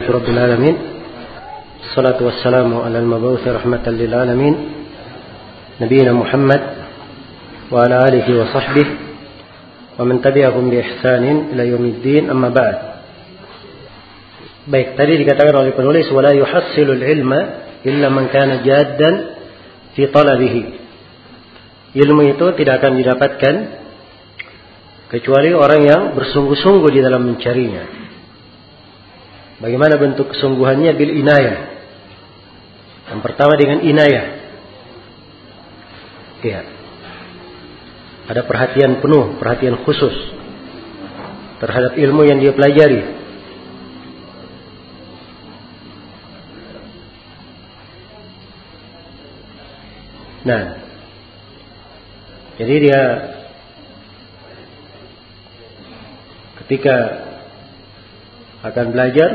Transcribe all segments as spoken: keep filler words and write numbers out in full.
rabbil alamin. Salatu wassalamu ala al-mab'uts rahmatan lil alamin. Nabiyina Muhammad wa ala alihi wa sahbihi wa man tabi'ahum bi ihsanin ila yaumiddin, amma ba'd. Baik, tadi dikatakan oleh penulis wala yuhassilul ilma illa man kana jaddan fi talabihi. Ilmu itu tidak akan didapatkan kecuali orang yang bersungguh-sungguh di dalam mencarinya. Bagaimana bentuk kesungguhannya? Bil inayah. Yang pertama dengan inayah. Ya. Ada perhatian penuh, perhatian khusus terhadap ilmu yang dia pelajari. Nah, jadi dia ketika akan belajar,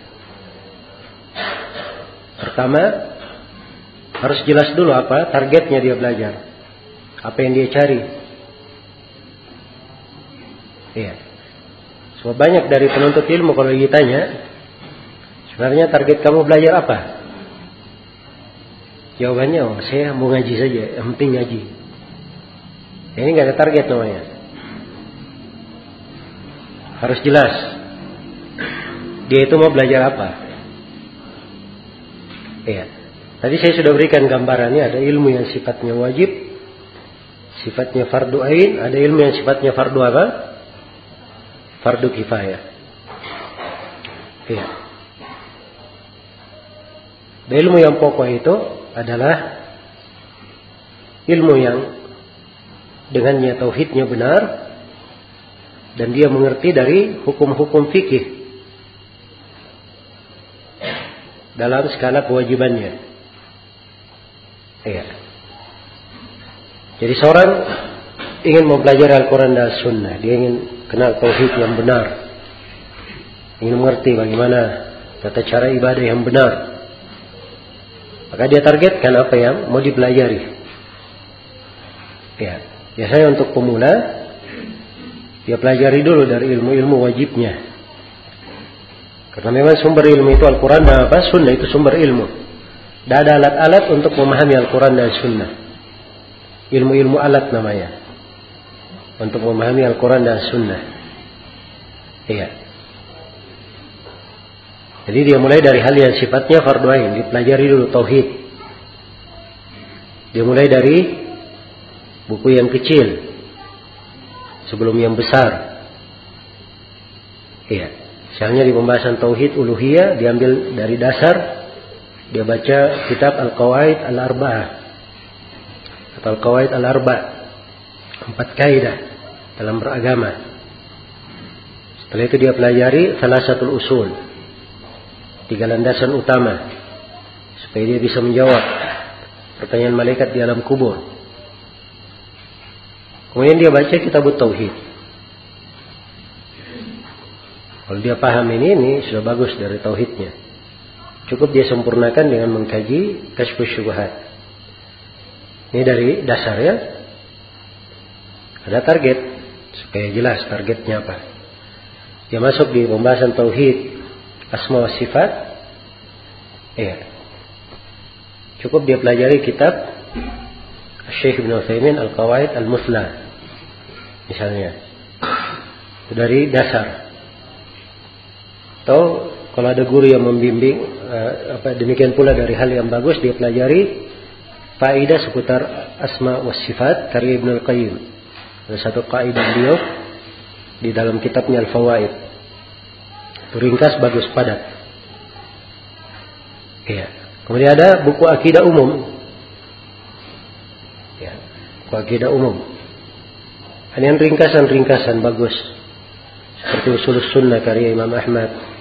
pertama harus jelas dulu apa targetnya dia belajar, apa yang dia cari. Iya. Sebab banyak dari penuntut ilmu kalau ditanya, sebenarnya target kamu belajar apa? Jawabannya, oh, saya mau ngaji saja, yang penting ngaji. Ini nggak ada target namanya. Harus jelas dia itu mau belajar apa. Iya. Tadi saya sudah berikan gambarannya, ada ilmu yang sifatnya wajib, sifatnya fardu ain, ada ilmu yang sifatnya fardu apa? Fardu kifayah. Iya. Dan ilmu yang pokok itu adalah ilmu yang dengannya tauhidnya benar dan dia mengerti dari hukum-hukum fikih dalam skala kewajibannya. Iya. Jadi seorang ingin mempelajari Al-Quran dan Sunnah, dia ingin kenal tauhid yang benar, ingin mengerti bagaimana tata cara ibadah yang benar, maka dia targetkan apa yang mau dipelajari. Ya, biasanya untuk pemula dia pelajari dulu dari ilmu-ilmu wajibnya. Karena memang sumber ilmu itu Al-Quran dan apa? Sunnah itu sumber ilmu. Dan ada alat-alat untuk memahami Al-Quran dan Sunnah. Ilmu-ilmu alat namanya. Untuk memahami Al-Quran dan Sunnah. Iya. Jadi dia mulai dari hal yang sifatnya fardu ain, dipelajari dulu tauhid. Dia mulai dari buku yang kecil sebelum yang besar. Iya. Misalnya di pembahasan tauhid uluhiyah diambil dari dasar, dia baca kitab Al-Qawaid Al-Arba'ah atau Al-Qawaid Al-Arba', empat kaidah dalam beragama. Setelah itu dia pelajari Thalathatul Usul, tiga landasan utama, supaya dia bisa menjawab pertanyaan malaikat di alam kubur. Kemudian dia baca kitab Tauhid. Kalau dia paham ini, ini sudah bagus dari tauhidnya. Cukup dia sempurnakan dengan mengkaji Kasyfus Syubhat. Ini dari dasarnya. Ada target, supaya jelas targetnya apa. Dia masuk di pembahasan tauhid Asma wa Sifat. Iya. Cukup dia pelajari kitab Syekh Ibn Utsaimin Al-Qawaid Al-Musla. Misalnya. Itu dari dasar. Atau kalau ada guru yang membimbing, uh, apa demikian pula dari hal yang bagus dia pelajari faedah seputar Asma wa Sifat karya Ibnu Al-Qayyim. Ada satu kaidah beliau di dalam kitabnya Al-Fawaid. Ringkas, bagus, padat. Iya. Kemudian ada buku akidah umum. Ya, buku akidah umum. Hanya ringkasan-ringkasan bagus. Seperti Ushulus Sunnah karya Imam Ahmad.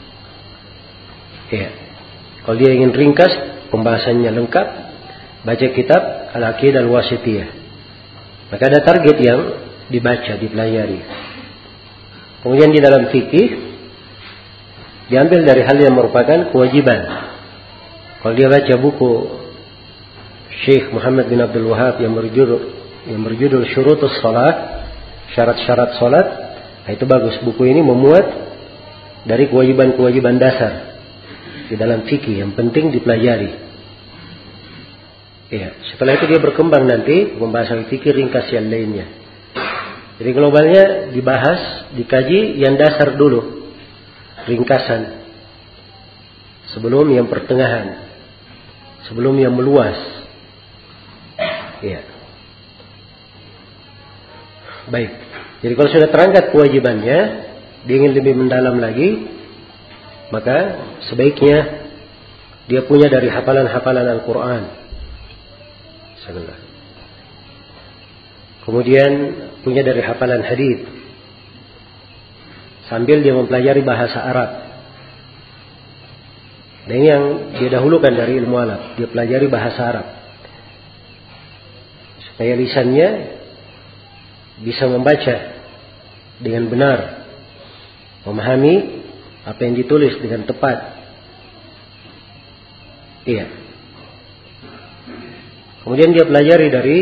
Iya. Kalau dia ingin ringkas, pembahasannya lengkap, baca kitab Al-Aqidah Al-Wasithiyah. Maka ada target yang dibaca, dipelajari. Kemudian di dalam fikih diambil dari hal yang merupakan kewajiban. Kalau dia baca buku Syekh Muhammad bin Abdul Wahab yang berjudul yang berjudul Syurutus Shalah, syarat-syarat salat, nah itu bagus. Buku ini memuat dari kewajiban-kewajiban dasar. di dalam fikih, yang penting dipelajari. Ya, setelah itu dia berkembang nanti pembahasan fikih ringkas yang lainnya. Jadi globalnya dibahas, dikaji yang dasar dulu, ringkasan, sebelum yang pertengahan, sebelum yang meluas. Ya. Baik. Jadi kalau sudah terangkat kewajibannya, dia ingin lebih mendalam lagi, maka sebaiknya dia punya dari hafalan-hafalan Al-Quran. Kemudian punya dari hafalan hadits, sambil dia mempelajari bahasa Arab. Dan ini yang dia dahulukan dari ilmu alam, dia pelajari bahasa Arab, supaya lisannya bisa membaca dengan benar, memahami apa yang ditulis dengan tepat. Iya. Kemudian dia pelajari dari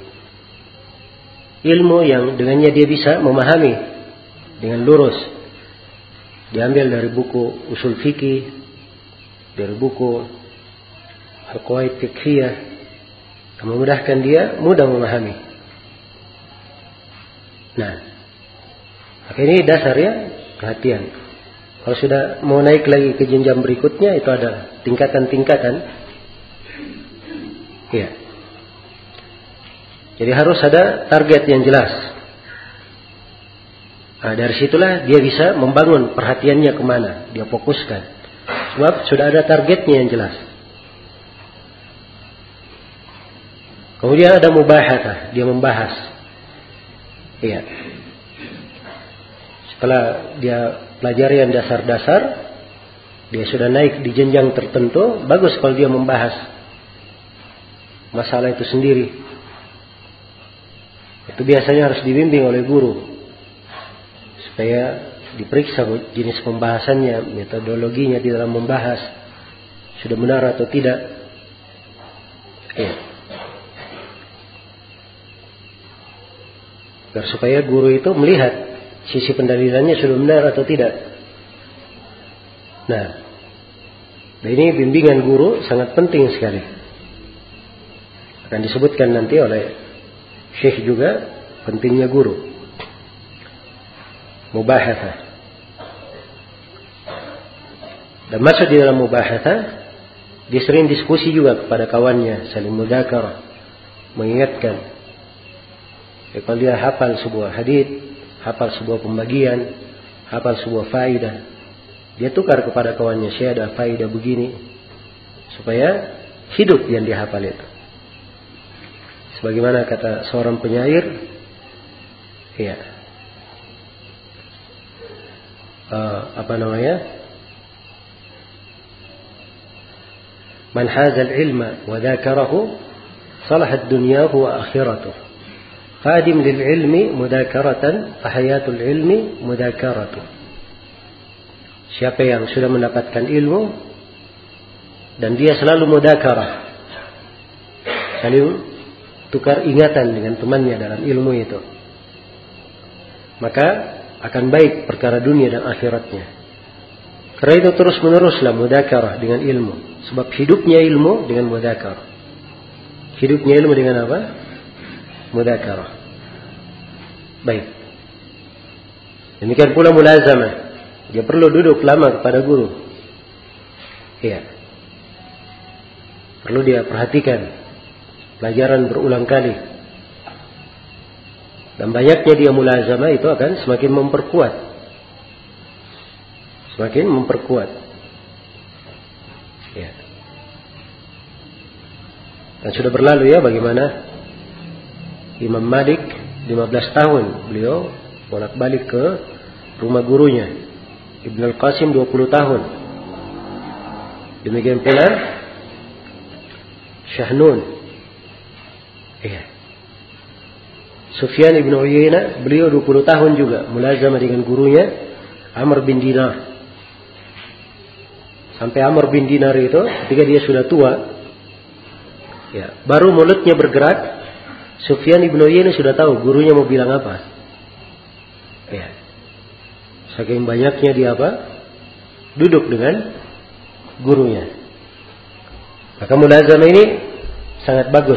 ilmu yang dengannya dia bisa memahami dengan lurus. Diambil dari buku usul fikih, dari buku al-qawaid fiqhiyah, yang memudahkan dia mudah memahami. Nah, maka ini dasarnya perhatian. Kalau sudah mau naik lagi ke jenjang berikutnya, itu ada tingkatan-tingkatan. Iya. Jadi harus ada target yang jelas. Nah, dari situlah dia bisa membangun perhatiannya kemana, dia fokuskan. Sebab sudah ada targetnya yang jelas. Kemudian ada mubahathah, dia membahas. Iya. Setelah dia pelajari yang dasar-dasar, dia sudah naik di jenjang tertentu, bagus kalau dia membahas masalah itu sendiri. Itu biasanya harus dibimbing oleh guru, supaya diperiksa jenis pembahasannya, metodologinya di dalam membahas sudah benar atau tidak. Ya. Agar supaya guru itu melihat sisi pendalilannya sudah benar atau tidak. Nah, nah ini bimbingan guru sangat penting sekali. Akan disebutkan nanti oleh Syekh juga pentingnya guru. Mubahathah. Dan masuk di dalam mubahathah, dia sering diskusi juga kepada kawannya, saling mudzakarah, mengingatkan. Ya, kalau dia hafal sebuah hadits, hafal sebuah pembagian, hafal sebuah faidah, dia tukar kepada kawannya, saya ada faidah begini, supaya hidup yang dia hafal itu. Sebagaimana kata seorang penyair, ya, uh, apa namanya? Man hazal ilma wa dzakarahu salahat dunyahu wa akhiratuh. Khadim lil ilmi mudzakaratan fa hayatul ilmi mudzakaratuh. Siapa yang sudah mendapatkan ilmu dan dia selalu mudzakarah, saling tukar ingatan dengan temannya dalam ilmu itu, maka akan baik perkara dunia dan akhiratnya. Karena itu terus meneruslah mudzakarah dengan ilmu. Sebab hidupnya ilmu dengan mudzakarah. Hidupnya ilmu dengan apa? Mudzakarah. Baik. Demikian pula mulazamah. Dia perlu duduk lama kepada guru. Iya. Perlu dia perhatikan pelajaran berulang kali. Dan banyaknya dia mulazamah itu akan semakin memperkuat. Semakin memperkuat. Ya. Dan sudah berlalu ya bagaimana Imam Malik lima belas tahun beliau bolak-balik ke rumah gurunya. Ibn Al-Qasim dua puluh tahun. Demikian pula Syahnun. Iya. Sufyan ibn Uyainah beliau dua puluh tahun juga mulazamah dengan gurunya Amr bin Dinar. Sampai Amr bin Dinar itu ketika dia sudah tua, ya, baru mulutnya bergerak, Sufyan ibn Uyainah sudah tahu gurunya mau bilang apa. Ya. Saking banyaknya dia apa? Duduk dengan gurunya. Maka mulazamah ini sangat bagus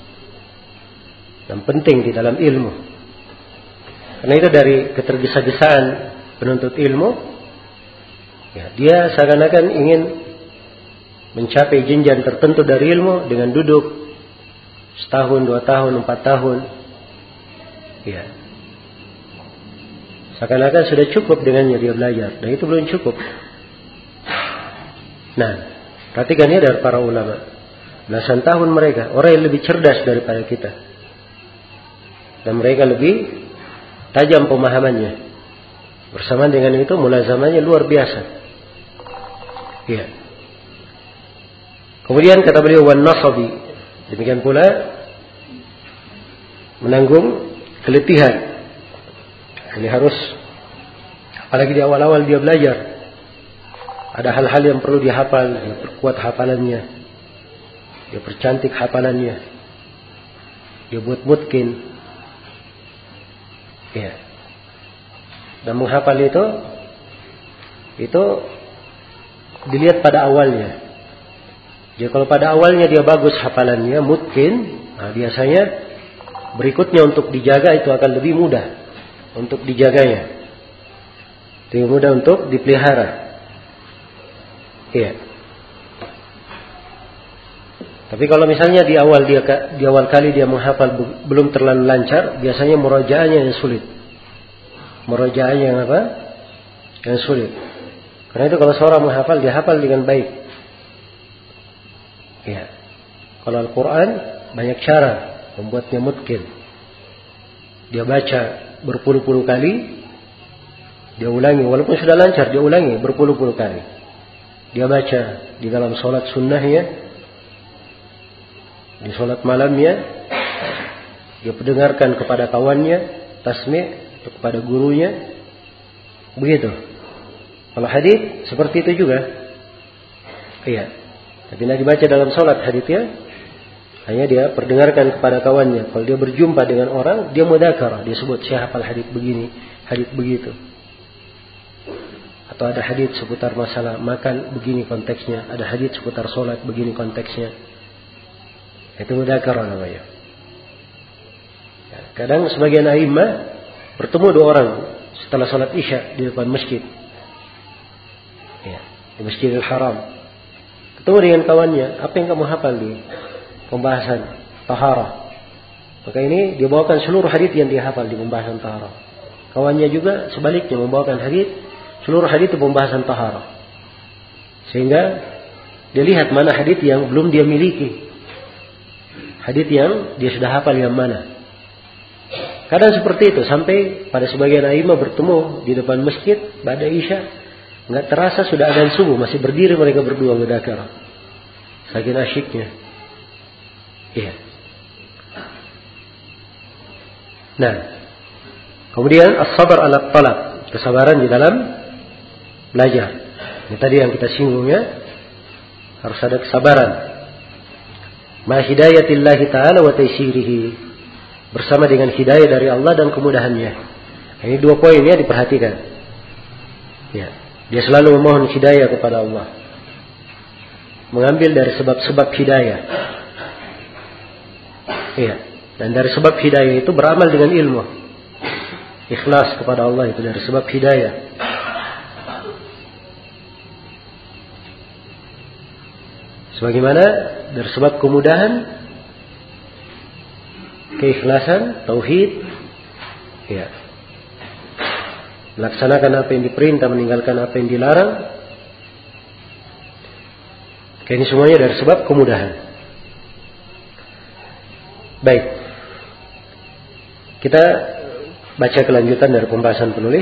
dan penting di dalam ilmu. Karena itu dari ketergesa-gesaan penuntut ilmu, ya, dia seakan-akan ingin mencapai jenjang tertentu dari ilmu dengan duduk setahun, dua tahun, empat tahun. Ya. Seakan-akan sudah cukup dengannya dia belajar. Dan itu belum cukup. Nah, perhatikan ya dari para ulama. Belasan tahun mereka, orang yang lebih cerdas daripada kita. Dan mereka lebih tajam pemahamannya. Bersamaan dengan itu mulazamahnya luar biasa. Ya. Kemudian kata beliau wan nasabi, demikian pula menanggung keletihan. Ini harus, apalagi di awal-awal dia belajar, ada hal-hal yang perlu dihafal, dia perkuat hafalannya, dia percantik hafalannya, dia buat mutkin, ya. Dan menghafal itu, itu dilihat pada awalnya. Jadi kalau pada awalnya dia bagus hafalannya, mutkin, nah biasanya berikutnya untuk dijaga itu akan lebih mudah untuk dijaganya, lebih mudah untuk dipelihara. Iya. Tapi kalau misalnya di awal dia di awal kali dia menghafal belum terlalu lancar, biasanya murajaahnya yang sulit. Murajaahnya yang apa? Yang sulit. Karena itu kalau seorang menghafal, dia hafal dengan baik. Ya. Kalau Al-Quran banyak cara membuatnya mutkin. Dia baca berpuluh-puluh kali, dia ulangi, walaupun sudah lancar dia ulangi berpuluh-puluh kali. Dia baca di dalam sholat sunnahnya, di sholat malamnya, dia pendengarkan kepada kawannya, tasmi' atau kepada gurunya, begitu. Kalau hadits seperti itu juga, iya. Tapi tidak dibaca dalam sholat haditsnya, hanya dia perdengarkan kepada kawannya. Kalau dia berjumpa dengan orang, dia mudzakarah, dia sebut saya hafal hadits begini, hadits begitu. Atau ada hadits seputar masalah makan, begini konteksnya. Ada hadits seputar sholat, begini konteksnya. Itu mudzakarah namanya. Kadang sebagian a'immah bertemu dua orang setelah sholat isya di depan masjid, ya, di Masjidil Haram. Ketemu dengan kawannya, apa yang kamu hafal di pembahasan taharah? Maka ini dia bawakan seluruh hadits yang dia hafal di pembahasan taharah. Kawannya juga sebaliknya membawakan hadits, seluruh hadits itu pembahasan taharah. Sehingga dia lihat mana hadits yang belum dia miliki, hadits yang dia sudah hafal yang mana. Kadang seperti itu, sampai pada sebagian a'immah bertemu di depan masjid pada isya, nggak terasa sudah adzan subuh, masih berdiri mereka berdua mudzakarah. Saking asyiknya. Iya. Nah, kemudian as-sabar ala talab, kesabaran di dalam belajar. Ini tadi yang kita singgung ya, harus ada kesabaran. Ma hidayatillahi ta'ala wa taysirihi, bersama dengan hidayah dari Allah dan kemudahannya. Ini dua poin ya, diperhatikan. Ya, dia selalu memohon hidayah kepada Allah, mengambil dari sebab-sebab hidayah. Iya, dan dari sebab hidayah itu beramal dengan ilmu. Ikhlas kepada Allah itu dari sebab hidayah. Sebagaimana dari sebab kemudahan, keikhlasan, tauhid, ya, melaksanakan apa yang diperintah, meninggalkan apa yang dilarang. Ini semuanya dari sebab kemudahan. Baik, kita baca kelanjutan dari pembahasan penulis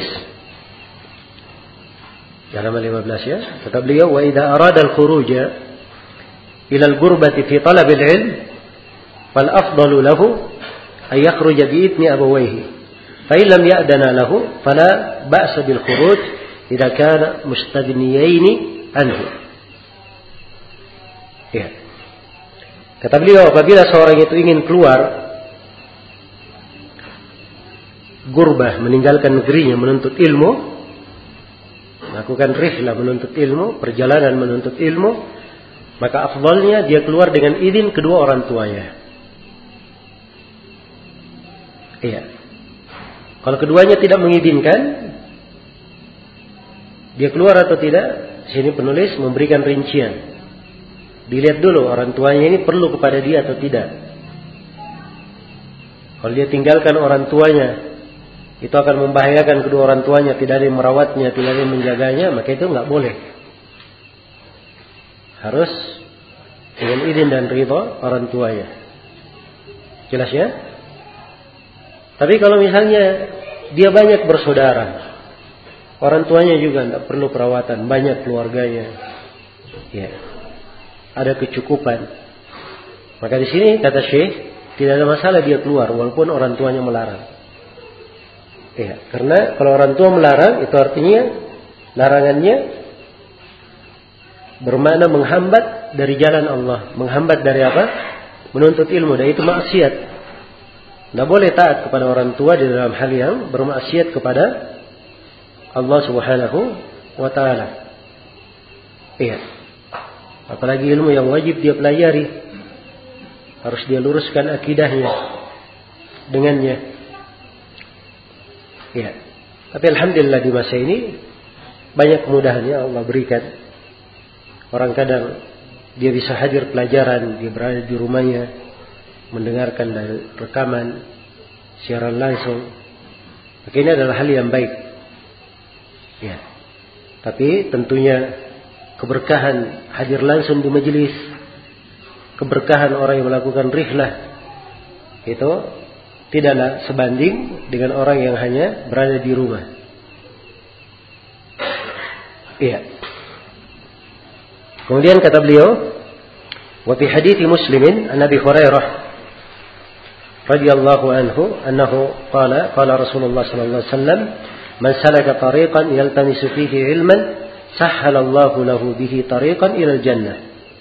halaman lima belas ya. Kata beliau, wa idza arada al-khuruja ila al-gurbati fi talab al-ilm fal afdalu lahu ay yakhruja bi idni abawayhi fa in lam ya'dana lahu fala ba'sa bil khuruj idza kana mustaghniyain anhu. Ya. Kata beliau, apabila seorang itu ingin keluar gurbah, meninggalkan negerinya menuntut ilmu, melakukan rihlah menuntut ilmu, perjalanan menuntut ilmu, maka afdalnya dia keluar dengan izin kedua orang tuanya. Iya. Kalau keduanya tidak mengizinkan, dia keluar atau tidak? Sini penulis memberikan rincian. Dilihat dulu orang tuanya ini perlu kepada dia atau tidak. Kalau dia tinggalkan orang tuanya, itu akan membahayakan kedua orang tuanya, tidak ada yang merawatnya, tidak ada yang menjaganya, maka itu nggak boleh. Harus dengan izin dan ridha orang tuanya. Jelas ya? Tapi kalau misalnya dia banyak bersaudara, orang tuanya juga tidak perlu perawatan, banyak keluarganya, ya, ada kecukupan, maka di sini kata Syekh tidak ada masalah dia keluar walaupun orang tuanya melarang. Ya, karena kalau orang tua melarang itu artinya larangannya bermakna menghambat dari jalan Allah, menghambat dari apa? Menuntut ilmu, dan itu maksiat. Tidak boleh taat kepada orang tua di dalam hal yang bermaksiat kepada Allah Subhanahu wa ta'ala. Iya. Apalagi ilmu yang wajib dia pelajari, harus dia luruskan akidahnya dengannya. Iya. Tapi alhamdulillah di masa ini banyak kemudahan yang Allah berikan. Orang kadang dia bisa hadir pelajaran, dia berada di rumahnya, mendengarkan dari rekaman siaran langsung. Maka ini adalah hal yang baik. Ya. Tapi tentunya keberkahan hadir langsung di majelis, keberkahan orang yang melakukan rihlah, itu tidaklah sebanding dengan orang yang hanya berada di rumah. Iya. Kemudian kata beliau, wa fi hadits Muslimin an Abi Hurairah radhiyallahu anhu annahu qala qala Rasulullah sallallahu alaihi wasallam man salaka tariqan yaltamisu fihi ilman sahhalallahu lahu bihi tariqan ila al-jannah.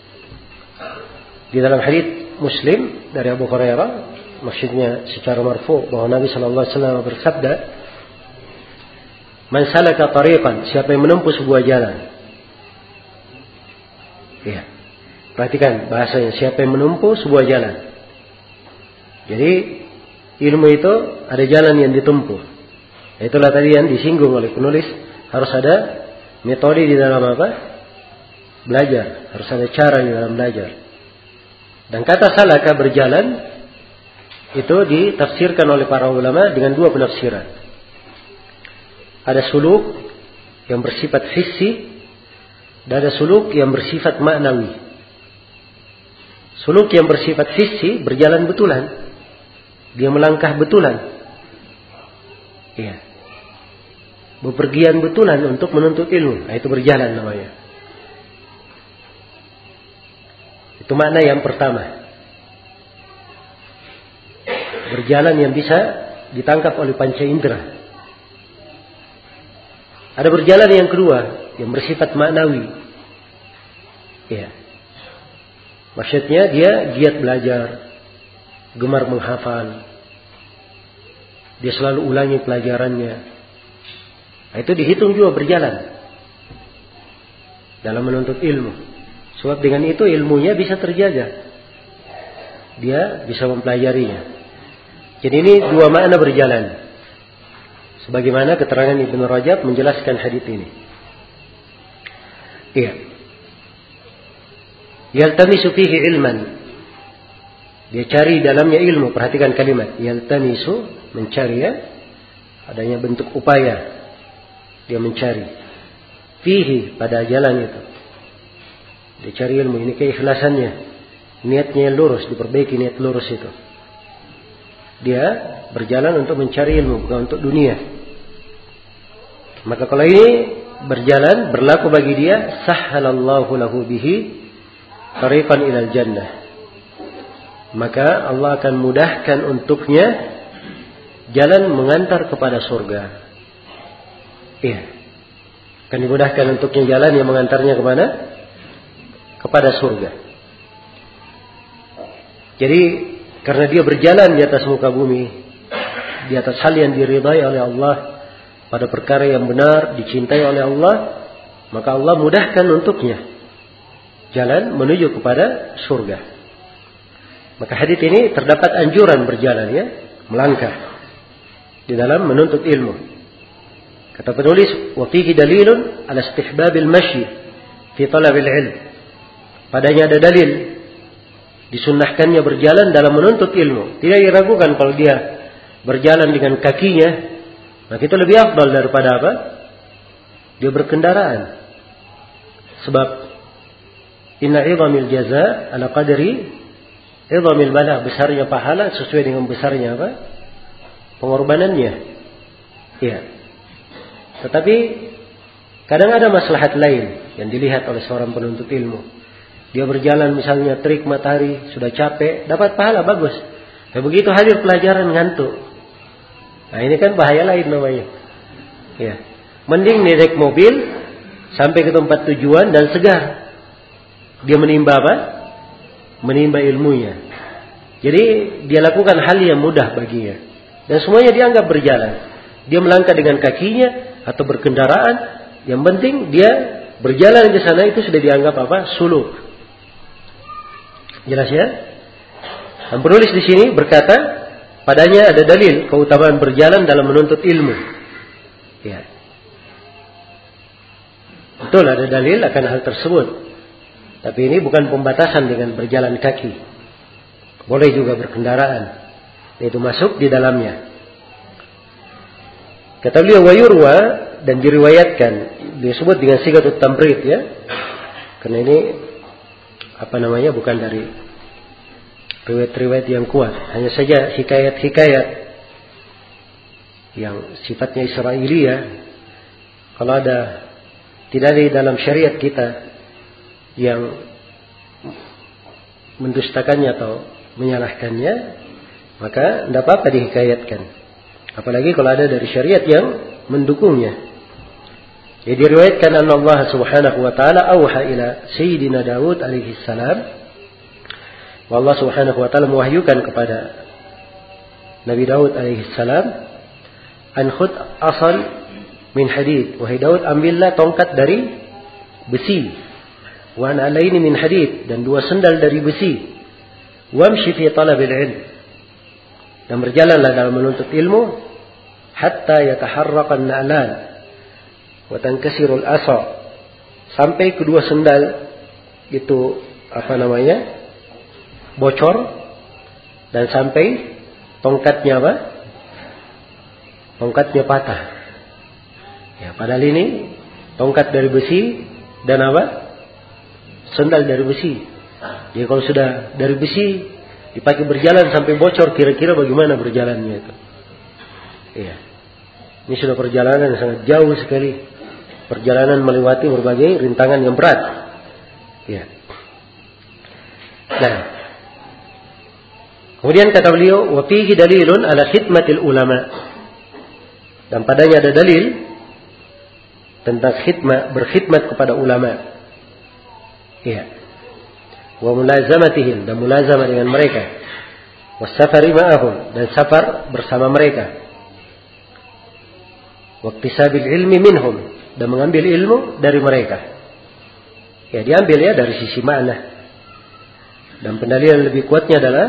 Di dalam hadits Muslim dari Abu Hurairah, maksudnya secara marfu bahwa Nabi sallallahu alaihi wasallam bersabda, man salaka tariqan, siapa yang menempuh sebuah jalan. Ya. Perhatikan bahasanya, siapa yang menempuh sebuah jalan. Jadi ilmu itu ada jalan yang ditempuh. Itulah tadi yang disinggung oleh penulis, harus ada metode di dalam apa? Belajar, harus ada cara di dalam belajar. Dan kata salaka berjalan itu ditafsirkan oleh para ulama dengan dua penafsiran. Ada suluk yang bersifat hissi dan ada suluk yang bersifat maknawi. Suluk yang bersifat hissi berjalan betulan. Dia melangkah betulan. Iya. Bepergian betulan untuk menuntut ilmu. Nah, itu berjalan namanya. Itu makna yang pertama. Berjalan yang bisa ditangkap oleh panca indera. Ada berjalan yang kedua yang bersifat maknawi. Iya. Maksudnya dia giat belajar, gemar menghafal, dia selalu ulangi pelajarannya. Nah, itu dihitung juga berjalan dalam menuntut ilmu. Sebab dengan itu ilmunya bisa terjaga, dia bisa mempelajarinya. Jadi ini dua makna berjalan, sebagaimana keterangan Ibnu Rajab menjelaskan hadits ini. Iya. Yaltamisu fihi ilman, dia cari dalamnya ilmu. Perhatikan kalimat yaltamisu, mencari, ya, adanya bentuk upaya dia mencari. Fihi, pada jalan itu dia cari ilmu. Ini keikhlasannya, niatnya yang lurus, diperbaiki niat lurus itu. Dia berjalan untuk mencari ilmu, bukan untuk dunia. Maka kalau ini berjalan berlaku bagi dia, sahhalallahu lahu bihi tariqan ilal jannah, maka Allah akan mudahkan untuknya jalan mengantar kepada surga. Iya. Akan dimudahkan untuknya jalan yang mengantarnya kemana? Kepada surga. Jadi karena dia berjalan di atas muka bumi, di atas hal yang diridai oleh Allah, pada perkara yang benar, dicintai oleh Allah, maka Allah mudahkan untuknya jalan menuju kepada surga. Maka hadits ini terdapat anjuran berjalan, ya, melangkah di dalam menuntut ilmu. Kata penulis, wa fihi dalilun ala istihbabil masyi fi talabil ilm. Padanya ada dalil disunnahkannya berjalan dalam menuntut ilmu. Tidak diragukan kalau dia berjalan dengan kakinya, maka itu lebih afdal daripada apa? Dia berkendaraan. Sebab inna 'idhamil jaza ala qadri 'idhamil bala, besarnya pahala sesuai dengan besarnya apa? Pengorbanannya. Iya. Tetapi kadang ada maslahat lain yang dilihat oleh seorang penuntut ilmu. Dia berjalan misalnya terik matahari, sudah capek, dapat pahala bagus. Ya begitu hadir pelajaran ngantuk. Nah ini kan bahaya lain namanya. Ya. Mending dia naik mobil sampai ke tempat tujuan dan segar. Dia menimba apa? Menimba ilmunya. Jadi dia lakukan hal yang mudah baginya. Dan semuanya dianggap berjalan. Dia melangkah dengan kakinya atau berkendaraan. Yang penting dia berjalan ke sana itu sudah dianggap apa? Suluk. Jelas ya? Dan penulis di sini berkata, padanya ada dalil keutamaan berjalan dalam menuntut ilmu. Ya. Betul ada dalil akan hal tersebut. Tapi ini bukan pembatasan dengan berjalan kaki. Boleh juga berkendaraan. Itu masuk di dalamnya. Kata beliau wayurwa dan diriwayatkan, disebut dengan sigatut tamrid, ya. Karena ini apa namanya, bukan dari riwayat-riwayat yang kuat, hanya saja hikayat-hikayat yang sifatnya Israiliyah. Kalau ada tidak ada di dalam syariat kita yang mendustakannya atau menyalahkannya, maka tidak apa-apa dihikayatkan. Apalagi kalau ada dari syariat yang mendukungnya. Jadi diriwayatkan anna Allah Subhanahu wa taala auha ila sayyidina Daud alaihi salam. Allah Subhanahu wa taala mewahyukan kepada Nabi Daud alaihi salam, an khud asal min hadid. Wahai Daud, ambillah tongkat dari besi. Wa an alaini min hadid, dan dua sendal dari besi. Wamshi fi talabil ilm, dan berjalanlah dalam menuntut ilmu hatta yataharraqan na'lan wa tankasirul asa, sampai kedua sendal itu apa namanya bocor dan sampai tongkatnya apa tongkatnya patah. Ya, padahal ini tongkat dari besi dan apa sendal dari besi. Jadi kalau sudah dari besi dipakai berjalan sampai bocor, kira-kira bagaimana berjalannya itu? Iya. Ini sudah perjalanan yang sangat jauh sekali. Perjalanan melewati berbagai rintangan yang berat. Ya. Nah. Kemudian kata beliau, wa fihi dalilun ala khidmatil ulama. Dan padanya ada dalil tentang khidmat, berkhidmat kepada ulama. Iya. Wa mulazamatihim, dan mulazamah dengan mereka. Was-safari ma'ahum, dan safar bersama mereka. Wa iktisabil ilmi minhum, dan mengambil ilmu dari mereka. Ya, diambil ya dari sisi makna. Dan pendalilan lebih kuatnya adalah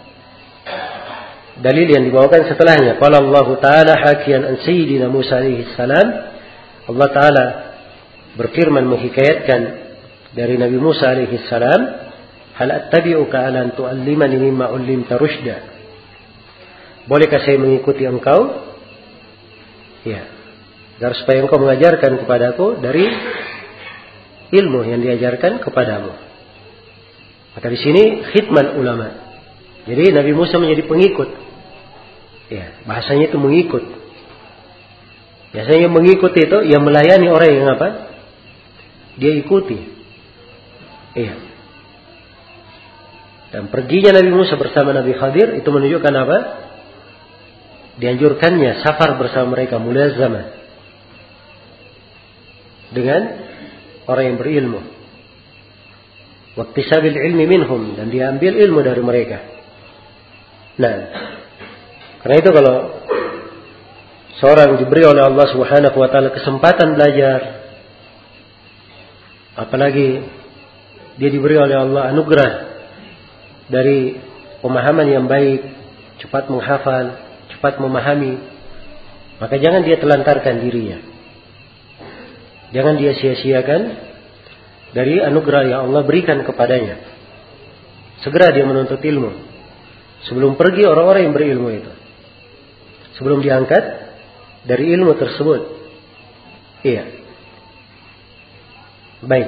dalil yang dibawakan setelahnya. Qala Allah Ta'ala hakiyan an sayyidina Musa alaihi salam. Allah Ta'ala berfirman menghikayatkan dari Nabi Musa alaihi salam, hal attabi'uka ala an tu'allimani mimma 'ullimta rusyda. Bolehkah saya mengikuti engkau? Ya. Agar supaya engkau mengajarkan kepadaku dari ilmu yang diajarkan kepadamu. Maka di sini khidmat ulama. Jadi Nabi Musa menjadi pengikut. Ya, bahasanya itu mengikut. Biasanya mengikut itu yang melayani orang yang apa? Dia ikuti. Iya. Dan perginya Nabi Musa bersama Nabi Khadir itu menunjukkan apa? Dianjurkannya safar bersama mereka, mulazamah dengan orang yang berilmu. Waktisabil ilmi minhum, dan dia ambil ilmu dari mereka. Nah, karena itu kalau seorang diberi oleh Allah Subhanahu wa taala kesempatan belajar, apalagi dia diberi oleh Allah anugerah dari pemahaman yang baik, cepat menghafal, cepat memahami, maka jangan dia telantarkan dirinya. Jangan dia sia-siakan dari anugerah yang Allah berikan kepadanya. Segera dia menuntut ilmu. Sebelum pergi orang-orang yang berilmu itu. Sebelum diangkat dari ilmu tersebut. Iya. Baik.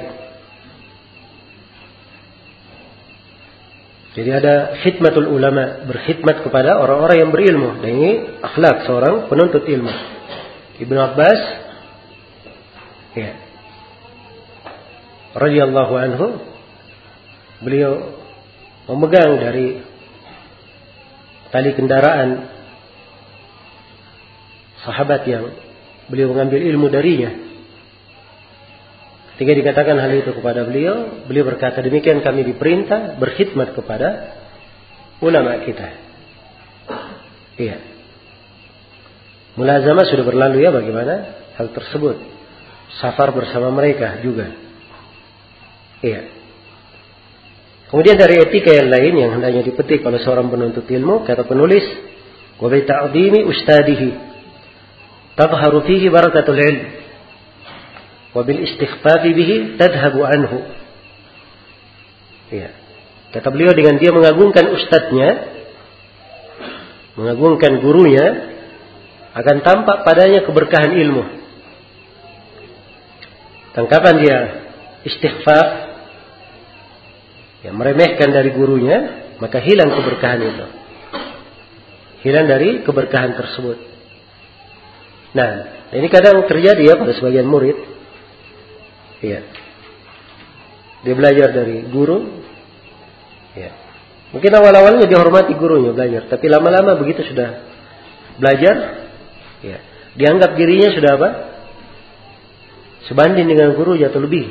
Jadi ada khidmatul ulama, berkhidmat kepada orang-orang yang berilmu. Dan ini akhlak seorang penuntut ilmu. Ibnu Abbas, ya, radhiyallahu anhu, beliau memegang dari tali kendaraan sahabat yang beliau mengambil ilmu darinya. Ketika dikatakan hal itu kepada beliau, beliau berkata, demikian kami diperintah berkhidmat kepada ulama kita. Iya. Mulazamah sudah berlalu ya bagaimana hal tersebut. Safar bersama mereka juga. Iya. Kemudian dari etika yang lain yang hendaknya dipetik oleh seorang penuntut ilmu, kata penulis, wa bi ta'dhimi ustadihi tadhharu fihi barakatul ilm. Wabil istighfafi bihi tadhabu anhu. Ya. Kata beliau, dengan dia mengagungkan ustadznya, mengagungkan gurunya, akan tampak padanya keberkahan ilmu. Dan kapan dia istighfaf, ya, meremehkan dari gurunya, maka hilang keberkahan itu. Hilang dari keberkahan tersebut. Nah, ini kadang terjadi ya pada sebagian murid. Ya. Dia belajar dari guru. Ya. Mungkin awal-awalnya dia hormati gurunya belajar, tapi lama-lama begitu sudah belajar, ya, dianggap dirinya sudah apa? Sebanding dengan guru atau lebih.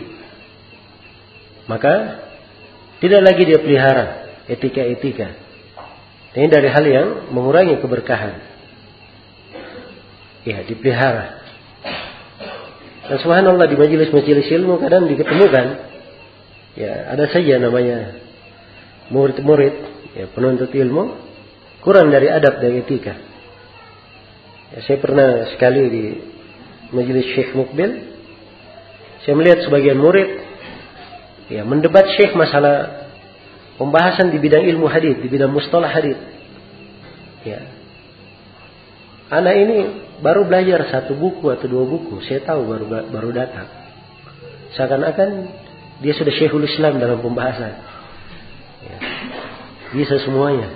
Maka tidak lagi dia pelihara etika-etika. Ini dari hal yang mengurangi keberkahan. Ya, dipelihara. Dan subhanallah di majelis-majelis ilmu kadang diketemukan, ya, ada saja namanya murid-murid, ya, penuntut ilmu kurang dari adab dan etika. Ya, saya pernah sekali di majelis Syekh Mukbil, saya melihat sebagian murid, ya, mendebat Syekh masalah pembahasan di bidang ilmu hadis, di bidang mustalah hadis. Ya, anak ini baru belajar satu buku atau dua buku, saya tahu baru baru datang. Seakan-akan dia sudah Syekhul Islam dalam pembahasan. Ya. Bisa semuanya.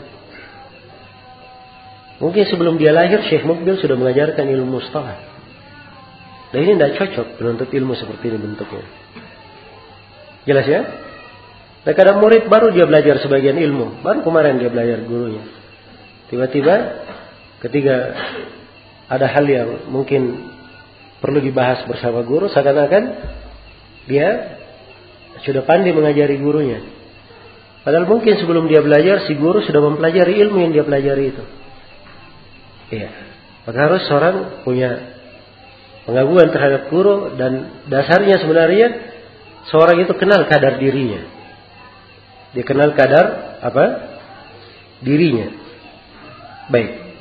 Mungkin sebelum dia lahir Syekh Mukbil sudah mengajarkan ilmu mustalah. Dan ini tidak cocok penuntut ilmu seperti ini bentuknya. Jelas ya? Dan kadang murid baru dia belajar sebagian ilmu, baru kemarin dia belajar gurunya. Tiba-tiba ketika ada hal yang mungkin perlu dibahas bersama guru, seakan-akan dia sudah pandai mengajari gurunya. Padahal mungkin sebelum dia belajar, si guru sudah mempelajari ilmu yang dia pelajari itu. Iya. Maka harus seorang punya pengagungan terhadap guru, dan dasarnya sebenarnya seorang itu kenal kadar dirinya. Dia kenal kadar apa? Dirinya. Baik.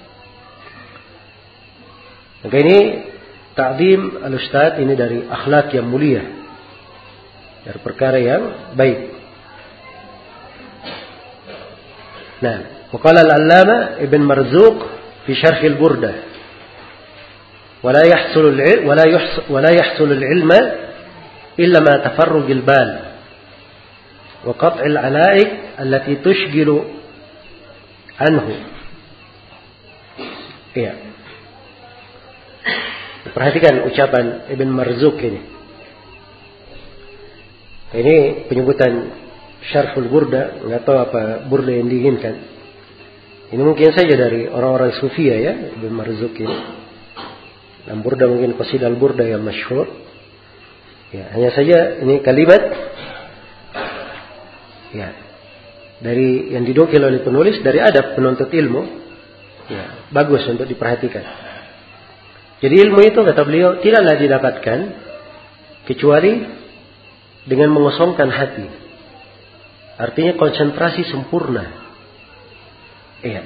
Maka ini ta'zim al-ustadz, ini dari akhlak yang mulia, dari perkara yang baik. Nah, waqala al-allama Ibn Marzuq fi syarh al-Burdah, wala yahsul al-ilm wala yahsul wala yahsul al-ilma illa ma tafarrug al-bal wa qat' al-ala'iq allati tushghilu anhu. Iya. Perhatikan ucapan Ibn Marzuq ini. Ini penyebutan Syarhul Burda, nggak tahu apa burda yang diinginkan. Ini mungkin saja dari orang-orang Sufia ya, Ibn Marzuq ini. Dan burda mungkin qasidal burda yang masyhur. Ya, hanya saja ini kalimat, ya, dari yang didukil oleh penulis dari adab penuntut ilmu. Ya, bagus untuk diperhatikan. Jadi ilmu itu, kata beliau, tidaklah didapatkan kecuali dengan mengosongkan hati. Artinya konsentrasi sempurna. Iya.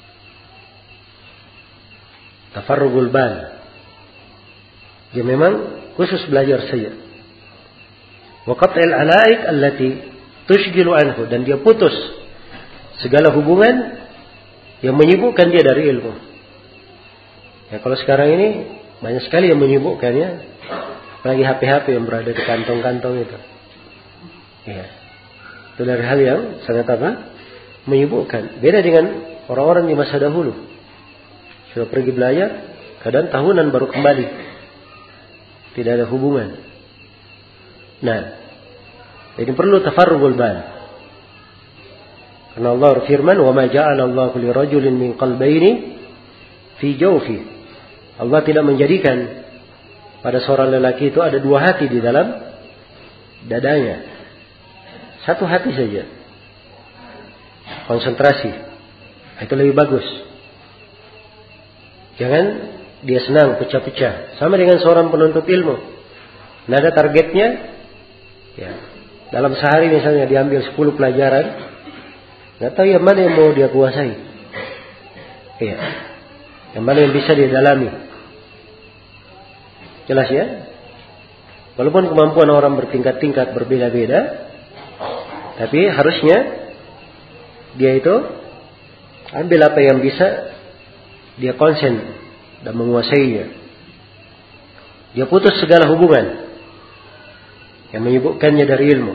Tafarrugul bal. Dia memang khusus belajar saja. Wa qat'il alaik allati tushghilu anhu, dan dia putus segala hubungan yang menyibukkan dia dari ilmu. Ya, kalau sekarang ini banyak sekali yang menyibukkannya, apalagi H P H P yang berada di kantong-kantong itu. Ya. Itu dari hal yang sangat apa? Menyibukkan. Beda dengan orang-orang di masa dahulu. Sudah pergi belajar, kadang tahunan baru kembali. Tidak ada hubungan. Nah, ini perlu tafarrugul bal. Karena Allah berfirman, "Wa ma ja'ala Allahu li rajulin min qalbayni fi jawfi." Allah tidak menjadikan pada seorang lelaki itu ada dua hati di dalam dadanya. Satu hati saja. Konsentrasi. Itu lebih bagus. Jangan dia senang pecah-pecah. Sama dengan seorang penuntut ilmu. Nah, ada targetnya. Ya. Dalam sehari misalnya diambil sepuluh pelajaran. Nggak tahu yang mana yang mau dia kuasai. Iya. Yang mana yang bisa dia dalami. Jelas ya? Walaupun kemampuan orang bertingkat-tingkat berbeda-beda. Tapi harusnya dia itu ambil apa yang bisa dia konsen dan menguasainya. Dia putus segala hubungan yang menyibukkannya dari ilmu.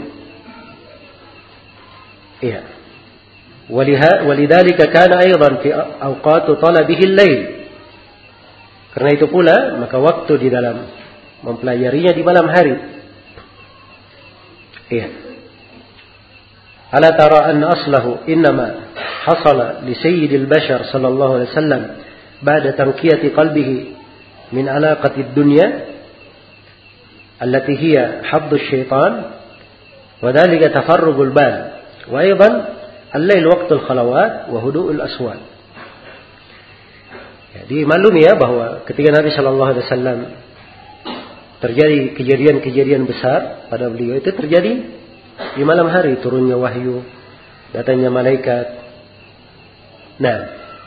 Iya. Walidhalika kana aidan fi awqat talabihi al-lail. Karena itu pula maka waktu di dalam mempelajarinya di malam hari. Iya. Ala tara anna aslahu innama hasala li sayyidil bashar sallallahu alaihi wasallam ba'da tanqiyati qalbihi min alaqati ad-dunya allati hiya habdu asy-syaitan wa dhalika tafarrugul bal wa aidan al-lail waqtul khalawat wa hudu'ul aswat. Jadi maklum ya bahwa ketika Nabi sallallahu alaihi wasallam terjadi kejadian-kejadian besar pada beliau, itu terjadi di malam hari, turunnya wahyu, datangnya malaikat. Nah,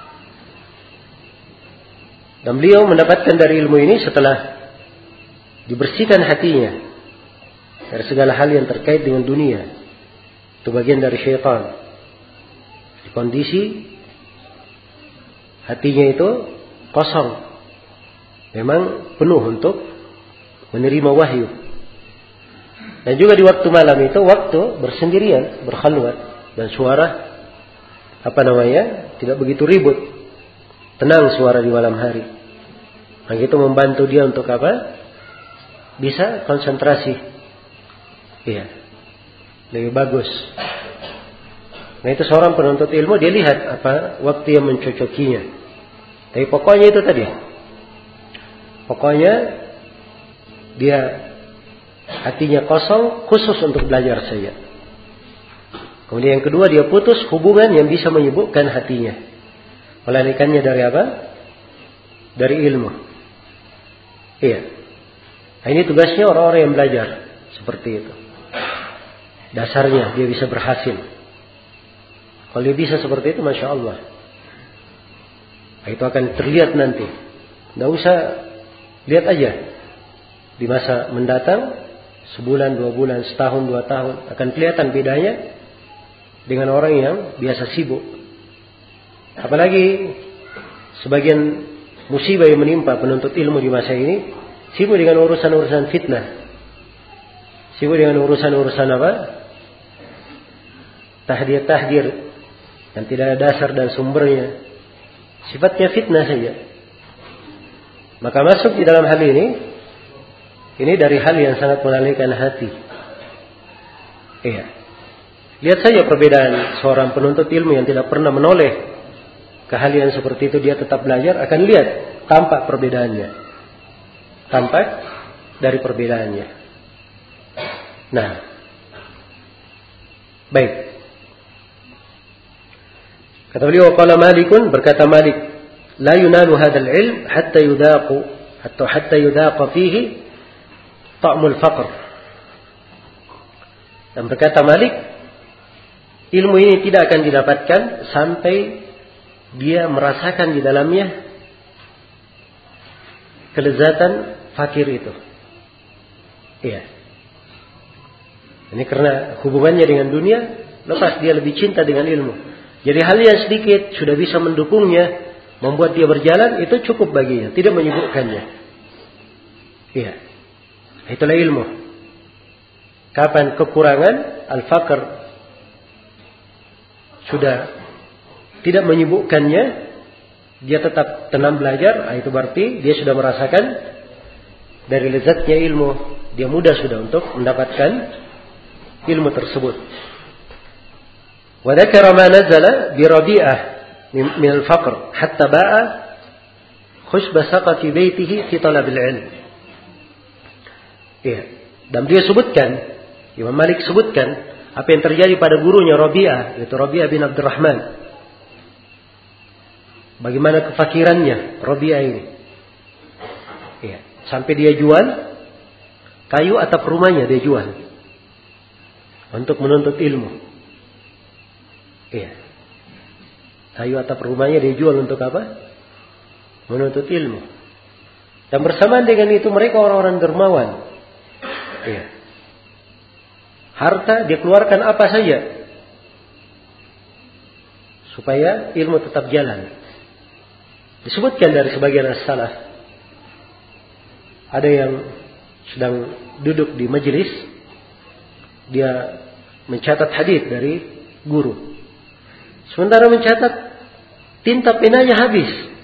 dan beliau mendapatkan dari ilmu ini setelah dibersihkan hatinya dari segala hal yang terkait dengan dunia. Itu bagian dari syaitan. Di kondisi hatinya itu kosong, memang penuh untuk menerima wahyu. Dan juga di waktu malam itu waktu bersendirian, berkhalwat, dan suara apa namanya tidak begitu ribut, tenang suara di malam hari. Nah, itu membantu dia untuk apa? Bisa konsentrasi. Iya, lebih bagus. Nah, itu seorang penuntut ilmu, dia lihat apa waktu yang mencocokinya. Tapi pokoknya itu tadi. Pokoknya dia hatinya kosong khusus untuk belajar saja. Kemudian yang kedua, dia putus hubungan yang bisa menyibukkan hatinya. Melarikannya dari apa? Dari ilmu. Iya. Nah, ini tugasnya orang-orang yang belajar seperti itu. Dasarnya dia bisa berhasil. Kalau dia bisa seperti itu, Masya Allah. Nah, itu akan terlihat nanti. Nggak usah, lihat aja. Di masa mendatang, sebulan, dua bulan, setahun, dua tahun, akan kelihatan bedanya dengan orang yang biasa sibuk. Apalagi sebagian musibah yang menimpa penuntut ilmu di masa ini, sibuk dengan urusan-urusan fitnah. Sibuk dengan urusan-urusan apa? Tahdir-tahdir yang tidak ada dasar dan sumbernya. Sifatnya fitnah saja. Maka masuk di dalam hal ini, ini dari hal yang sangat mengalihkan hati. Iya. Lihat saja perbedaan seorang penuntut ilmu yang tidak pernah menoleh ke hal yang seperti itu, dia tetap belajar, akan lihat tampak perbedaannya. Tampak dari perbedaannya. Nah. Baik. Kata beliau, qala Malikun, berkata Malik, la yunalu hadzal ilm hatta yudaqu hatta hatta yudaqa fihi ta'mul faqr. Dan berkata Malik, ilmu ini tidak akan didapatkan sampai dia merasakan di dalamnya kelezatan fakir itu. Iya. Ini karena hubungannya dengan dunia, lepas dia lebih cinta dengan ilmu. Jadi hal yang sedikit sudah bisa mendukungnya, membuat dia berjalan, itu cukup baginya, tidak menyibukkannya. Iya. Itulah ilmu. Kapan kekurangan, al-faqr sudah tidak menyibukkannya, dia tetap tenang belajar, itu berarti dia sudah merasakan dari lezatnya ilmu, dia mudah sudah untuk mendapatkan ilmu tersebut. Wa dzakara ma nazala bi Rabi'ah min al-faqr hatta ba'a khushba saqati baitihi fi talabil ilm. Iya. Dan dia sebutkan, Imam Malik sebutkan apa yang terjadi pada gurunya Rabi'ah, yaitu Rabi'ah bin Abdurrahman. Bagaimana kefakirannya Rabi'ah ini. Iya. Sampai dia jual kayu atap rumahnya, dia jual untuk menuntut ilmu. Iya. Kayu atap rumahnya dia jual untuk apa? Menuntut ilmu. Dan bersamaan dengan itu mereka orang-orang dermawan. Iya. Harta dia keluarkan apa saja supaya ilmu tetap jalan. Disebutkan dari sebagian as-salaf, ada yang sedang duduk di majelis, dia mencatat hadis dari guru. Sementara mencatat, tinta penanya habis.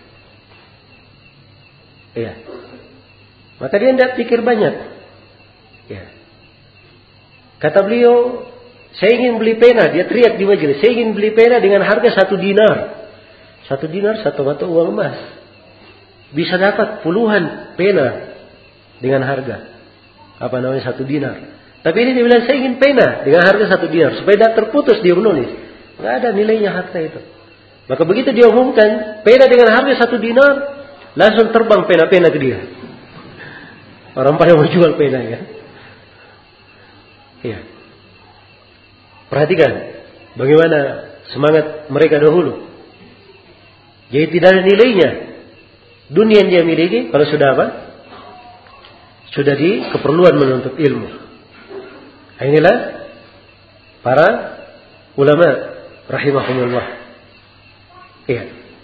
Iya. Maka dia tidak pikir banyak. Ya. Kata beliau, saya ingin beli pena. Dia teriak di majelis, saya ingin beli pena dengan harga satu dinar. Satu dinar, satu mata uang emas. Bisa dapat puluhan pena dengan harga apa namanya satu dinar. Tapi ini dia bilang, saya ingin pena dengan harga satu dinar supaya tidak terputus dia menulis. Tidak ada nilainya harta itu. Maka begitu dia umumkan pena dengan harga satu dinar, langsung terbang pena-pena ke dia. Orang pada mau jual pena ya. Iya. Perhatikan bagaimana semangat mereka dahulu. Jadi tidak ada nilainya dunia yang dia miliki kalau sudah apa? Sudah di keperluan menuntut ilmu. Inilah para ulama rahimahumullah. Iya.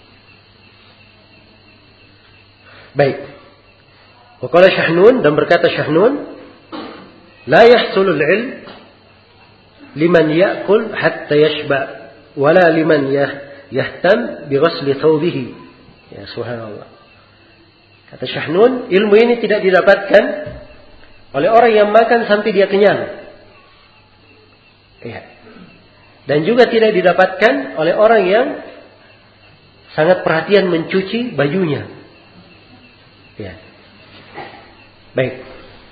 Baik. Wa qala Syahnun, dan berkata Syahnun, la yahsulul ilm liman ya'kul hatta yashba wala liman yahtam bi ghasli thawbihi. Ya subhanallah. Kata Syahnun, ilmu ini tidak didapatkan oleh orang yang makan sampai dia kenyang. Ya. Dan juga tidak didapatkan oleh orang yang sangat perhatian mencuci bajunya. Ya. Baik.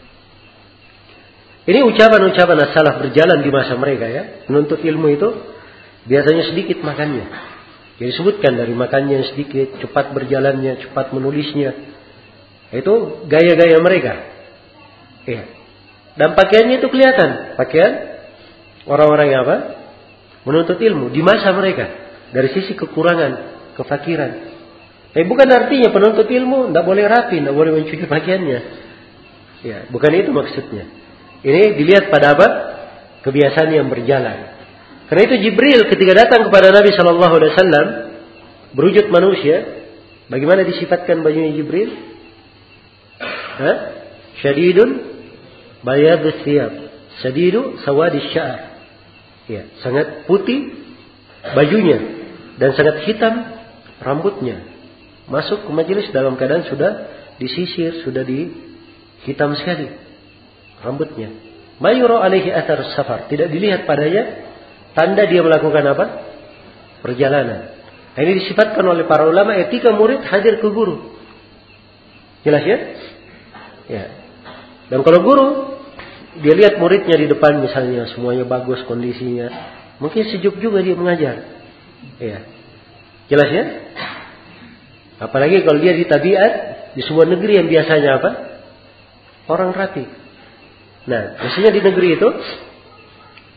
Ini ucapan-ucapan as-salaf berjalan di masa mereka ya. Menuntut ilmu itu biasanya sedikit makannya. Jadi sebutkan dari makannya yang sedikit, cepat berjalannya, cepat menulisnya. Itu gaya-gaya mereka. Ya. Dan pakaiannya itu kelihatan. Pakaian orang-orang yang apa? Menuntut ilmu di masa mereka. Dari sisi kekurangan, kefakiran. Tapi bukan artinya penuntut ilmu tidak boleh rapi, tidak boleh mencuci pakaiannya. Ya, bukan itu maksudnya. Ini dilihat pada apa? Kebiasaan yang berjalan. Karena itu Jibril ketika datang kepada Nabi Shallallahu Alaihi Wasallam berwujud manusia, bagaimana disifatkan bajunya Jibril? Hah? Syadidun bayadus thiyab, syadidu sawadis sya'r. Ya, sangat putih bajunya dan sangat hitam rambutnya. Masuk ke majelis dalam keadaan sudah disisir, sudah dihitam sekali rambutnya. Mayura alaihi athar safar, tidak dilihat padanya tanda dia melakukan apa? Perjalanan. Ini disifatkan oleh para ulama etika murid hadir ke guru. Jelas ya? Ya. Dan kalau guru dia lihat muridnya di depan misalnya semuanya bagus kondisinya, mungkin sejuk juga dia mengajar. Ya. Jelas ya? Apalagi kalau dia di tabiat di sebuah negeri yang biasanya apa? Orang rapi. Nah, biasanya di negeri itu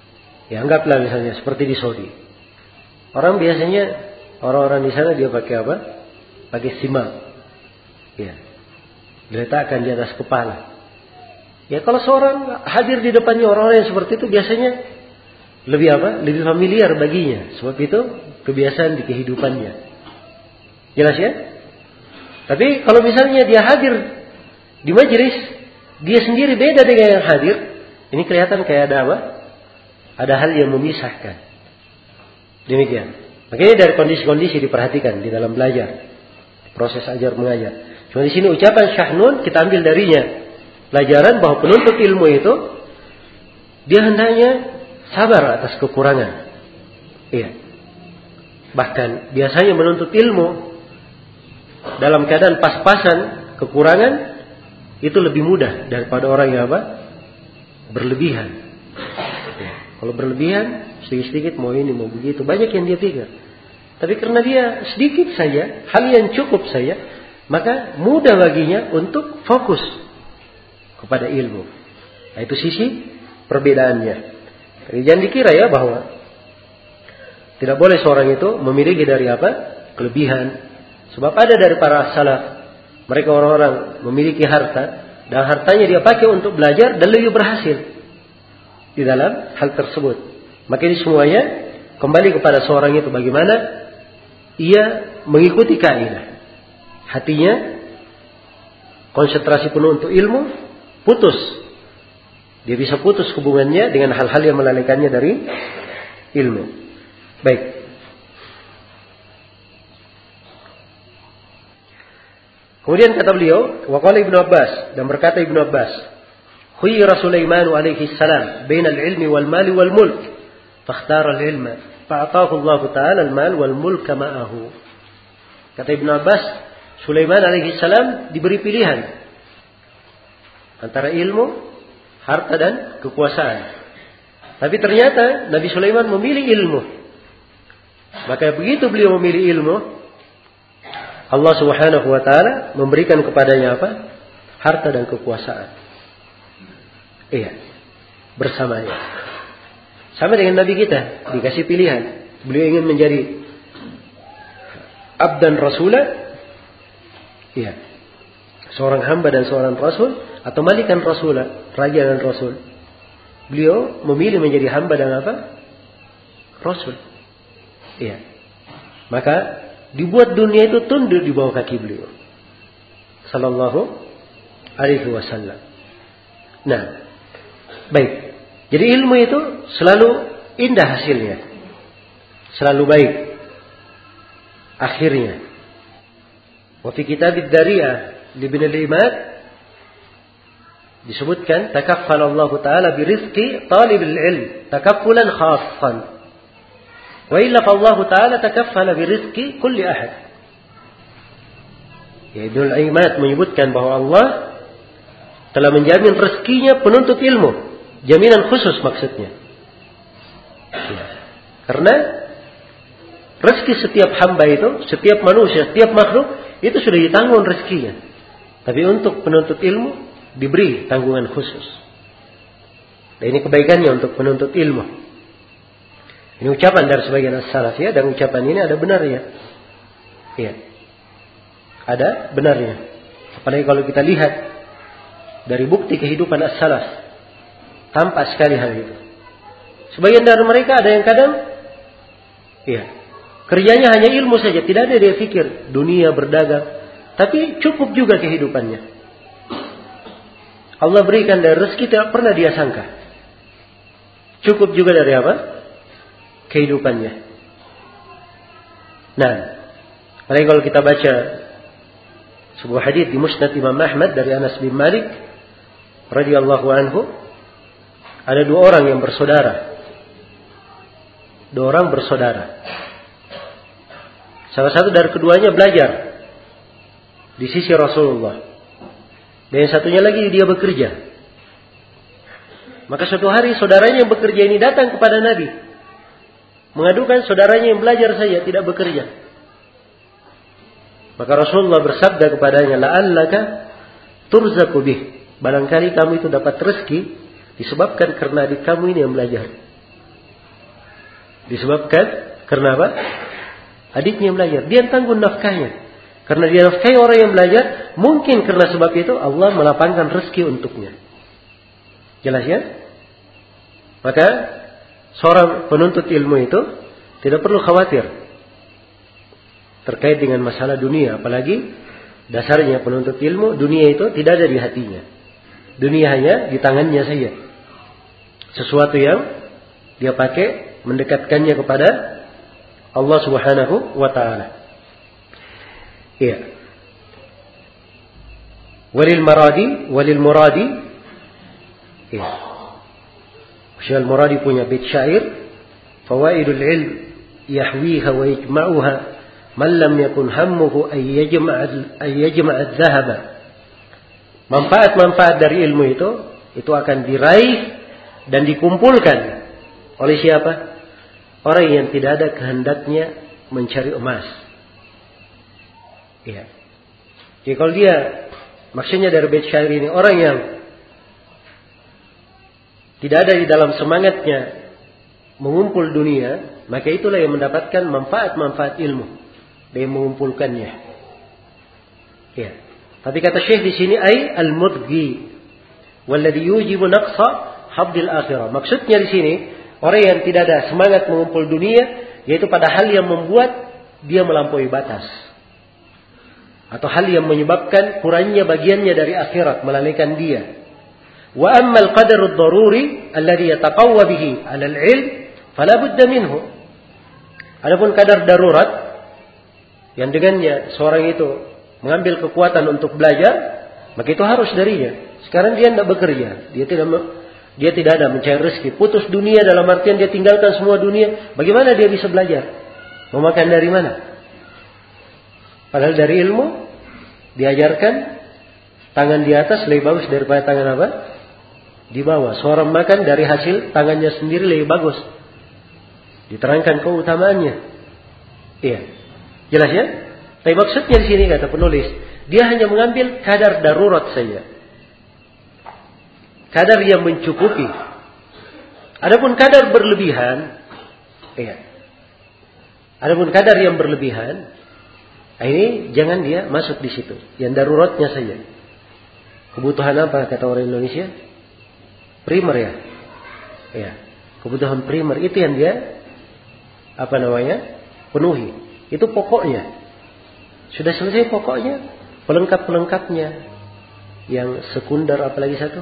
Ya, anggaplah misalnya seperti di Saudi. Orang biasanya, orang-orang di sana dia pakai apa? Pakai simak. Ya. Diletakkan di atas kepala. Ya, kalau seorang hadir di depannya orang-orang yang seperti itu biasanya lebih apa? Lebih familiar baginya. Sebab itu kebiasaan di kehidupannya. Jelas ya? Tapi kalau misalnya dia hadir di majelis, dia sendiri beda dengan yang hadir, ini kelihatan kayak ada apa? Ada hal yang memisahkan. Demikian. Makanya dari kondisi-kondisi diperhatikan di dalam belajar. Proses ajar mengajar. Cuma di sini ucapan Syahnun kita ambil darinya pelajaran bahwa penuntut ilmu itu dia hendaknya sabar atas kekurangan. Iya. Bahkan biasanya menuntut ilmu dalam keadaan pas-pasan kekurangan itu lebih mudah daripada orang yang apa? Berlebihan. Ya. Kalau berlebihan sedikit-sedikit mau ini mau begitu banyak yang dia pikir. Tapi karena dia sedikit saja hal yang cukup saja, maka mudah baginya untuk fokus kepada ilmu. Nah, itu sisi perbedaannya. Jadi jangan dikira ya bahwa tidak boleh seorang itu memiliki dari apa? Kelebihan. Sebab ada dari para salaf, mereka orang-orang memiliki harta dan hartanya dia pakai untuk belajar dan lebih berhasil di dalam hal tersebut. Maka ini semuanya kembali kepada seorang itu bagaimana ia mengikuti kaidah. Hatinya konsentrasi penuh untuk ilmu, putus. Dia bisa putus hubungannya dengan hal-hal yang melalaikannya dari ilmu. Baik. Kemudian kata beliau, wa qala Ibnu Abbas, dan berkata Ibnu Abbas, khuyira Sulaiman alaihi salam baina al-ilmi wal mali wal mulk, fakhtara al-ilma, fa'atahu Allah Ta'ala al-mal wal mulk ma'ahu. Kata Ibnu Abbas, Sulaiman alaihi salam diberi pilihan antara ilmu, harta dan kekuasaan. Tapi ternyata Nabi Sulaiman memilih ilmu. Maka begitu beliau memilih ilmu, Allah Subhanahu wa taala memberikan kepadanya apa? Harta dan kekuasaan. Iya. Bersamanya. Sama dengan Nabi kita, dikasih pilihan. Beliau ingin menjadi abdan rasulah, iya, seorang hamba dan seorang rasul, atau malikan rasulah, raja dan rasul. Beliau memilih menjadi hamba dan apa? Rasul. Iya. Maka dibuat dunia itu tunduk di bawah kaki beliau, sallallahu alaihi wasallam. Nah, baik. Jadi ilmu itu selalu indah hasilnya, selalu baik akhirnya. Wa fi kitab ad-Dariyah li Ibn al-Imad disebutkan takaffala Allah Ta'ala bi rizqi talib al-ilm takaffulan khassan. Wa illa fa Allah Ta'ala takaffala bi rizqi kulli ahad. Ya, Ibn al-Imad menyebutkan bahwa Allah telah menjamin rezekinya penuntut ilmu. Jaminan khusus maksudnya. Ya. Karena rezeki setiap hamba itu, setiap manusia, setiap makhluk itu sudah ditanggung rezekinya. Tapi untuk penuntut ilmu diberi tanggungan khusus. Dan ini kebaikannya untuk penuntut ilmu. Ini ucapan dari sebagian as-salaf ya, dan ucapan ini ada benarnya. Iya. Ada benarnya. Apalagi kalau kita lihat dari bukti kehidupan as-salaf, tampak sekali hal itu. Sebagian dari mereka ada yang kadang iya, kerjanya hanya ilmu saja, tidak ada dia fikir dunia berdagang, tapi cukup juga kehidupannya. Allah berikan dari rezeki tidak pernah dia sangka. Cukup juga dari apa? Kehidupannya. Nah, apalagi kalau kita baca sebuah hadis di Musnad Imam Ahmad dari Anas bin Malik radhiyallahu anhu, ada dua orang yang bersaudara. Dua orang bersaudara. Salah satu dari keduanya belajar di sisi Rasulullah. Dan yang satunya lagi dia bekerja. Maka suatu hari saudaranya yang bekerja ini datang kepada Nabi, mengadukan saudaranya yang belajar saja tidak bekerja. Maka Rasulullah bersabda kepadanya, la'allaka turzaku bih. Barangkali kamu itu dapat rezeki disebabkan karena adik kamu ini yang belajar. Disebabkan karena apa? Adiknya belajar. Dia tanggung nafkahnya. Karena dia nafkahi orang yang belajar, mungkin karena sebab itu Allah melapangkan rezeki untuknya. Jelas ya? Maka seorang penuntut ilmu itu tidak perlu khawatir terkait dengan masalah dunia. Apalagi dasarnya penuntut ilmu, dunia itu tidak ada di hatinya. Dunia hanya di tangannya saja. Sesuatu yang dia pakai mendekatkannya kepada Allah Subhanahu wa ta'ala. Iya. Walil maradi, walil muradi. Iya. Syekh Al-Muradi punya bait syair, fawaidul ilm yahwiha wa yajma'uha man lam yakun hammuhu ay yajma' ay yajma' adh-dhahaba. Manfaat-manfaat dari ilmu itu itu akan diraih dan dikumpulkan oleh siapa? Orang yang tidak ada kehendaknya mencari emas. Iya. Jadi kalau dia, maksudnya dari bait syair ini, orang yang tidak ada di dalam semangatnya mengumpul dunia, maka itulah yang mendapatkan manfaat-manfaat ilmu dari mengumpulkannya. Iya. Tapi kata Syekh di sini, ay al-mudghi walladhi yujibu naqsa habdil akhirah. Maksudnya di sini, orang yang tidak ada semangat mengumpul dunia, yaitu pada hal yang membuat dia melampaui batas. Atau hal yang menyebabkan kurangnya bagiannya dari akhirat, melalaikan dia. Wa amma al-qadaru ad-daruri alladhi yataqawwa bihi 'ala al-'ilm fala budda minhu. Adapun kadar darurat yang dengannya seorang itu mengambil kekuatan untuk belajar, maka itu harus darinya. Sekarang dia tidak bekerja, dia tidak dia tidak ada mencari rezeki, putus dunia dalam artian dia tinggalkan semua dunia. Bagaimana dia bisa belajar? Mau makan dari mana? Padahal dari ilmu diajarkan tangan di atas lebih bagus daripada tangan apa? Di bawah. Seorang makan dari hasil tangannya sendiri lebih bagus. Diterangkan keutamaannya. Iya. Jelas ya? Tapi maksudnya di sini kata penulis, dia hanya mengambil kadar darurat saja. Kadar yang mencukupi. Adapun kadar berlebihan, iya. Adapun kadar yang berlebihan, ini jangan dia masuk di situ. Yang daruratnya saja. Kebutuhan apa kata orang Indonesia? Primer ya. Iya. Kebutuhan primer itu yang dia apa namanya? Penuhi. Itu pokoknya. Sudah selesai pokoknya, pelengkap-pelengkapnya. Yang sekunder apalagi satu?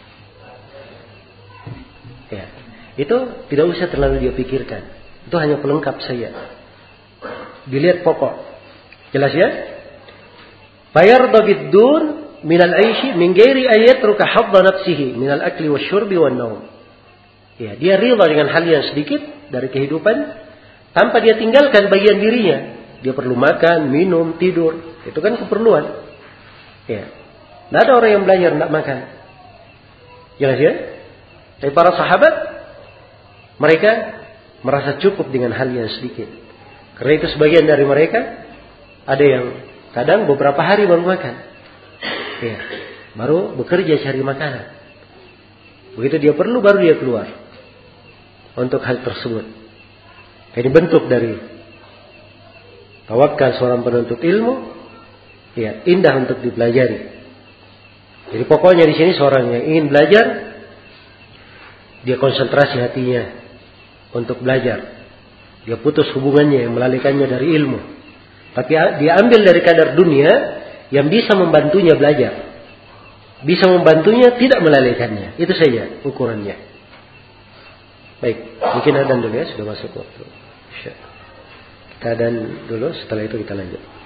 Ya. Itu tidak usah terlalu dia pikirkan. Itu hanya pelengkap saja. Dilihat pokok. Jelas ya? Fayarda bid-dun minal 'aishi min ghairi ayatruka hadda nafsihi minal akli wasyurbi wan naum. Ya, dia rida dengan hal yang sedikit dari kehidupan tanpa dia tinggalkan bagian dirinya. Dia perlu makan, minum, tidur. Itu kan keperluan. Ya. Tidak ada orang yang belajar tidak makan. Jelas ya? Tapi para sahabat mereka merasa cukup dengan hal yang sedikit. Karena itu sebagian dari mereka ada yang kadang beberapa hari baru makan. Ya, baru bekerja cari makanan. Begitu dia perlu baru dia keluar untuk hal tersebut. Ini bentuk dari tawakal seorang penuntut ilmu. Ya, indah untuk dipelajari. Jadi pokoknya di sini seorang yang ingin belajar, dia konsentrasi hatinya untuk belajar. Dia putus hubungannya yang melalaikannya dari ilmu. Tapi dia ambil dari kadar dunia yang bisa membantunya belajar. Bisa membantunya tidak melalaikannya. Itu saja ukurannya. Baik, mungkin adan dulu ya, sudah masuk waktu. Kita adan dulu, setelah itu kita lanjut.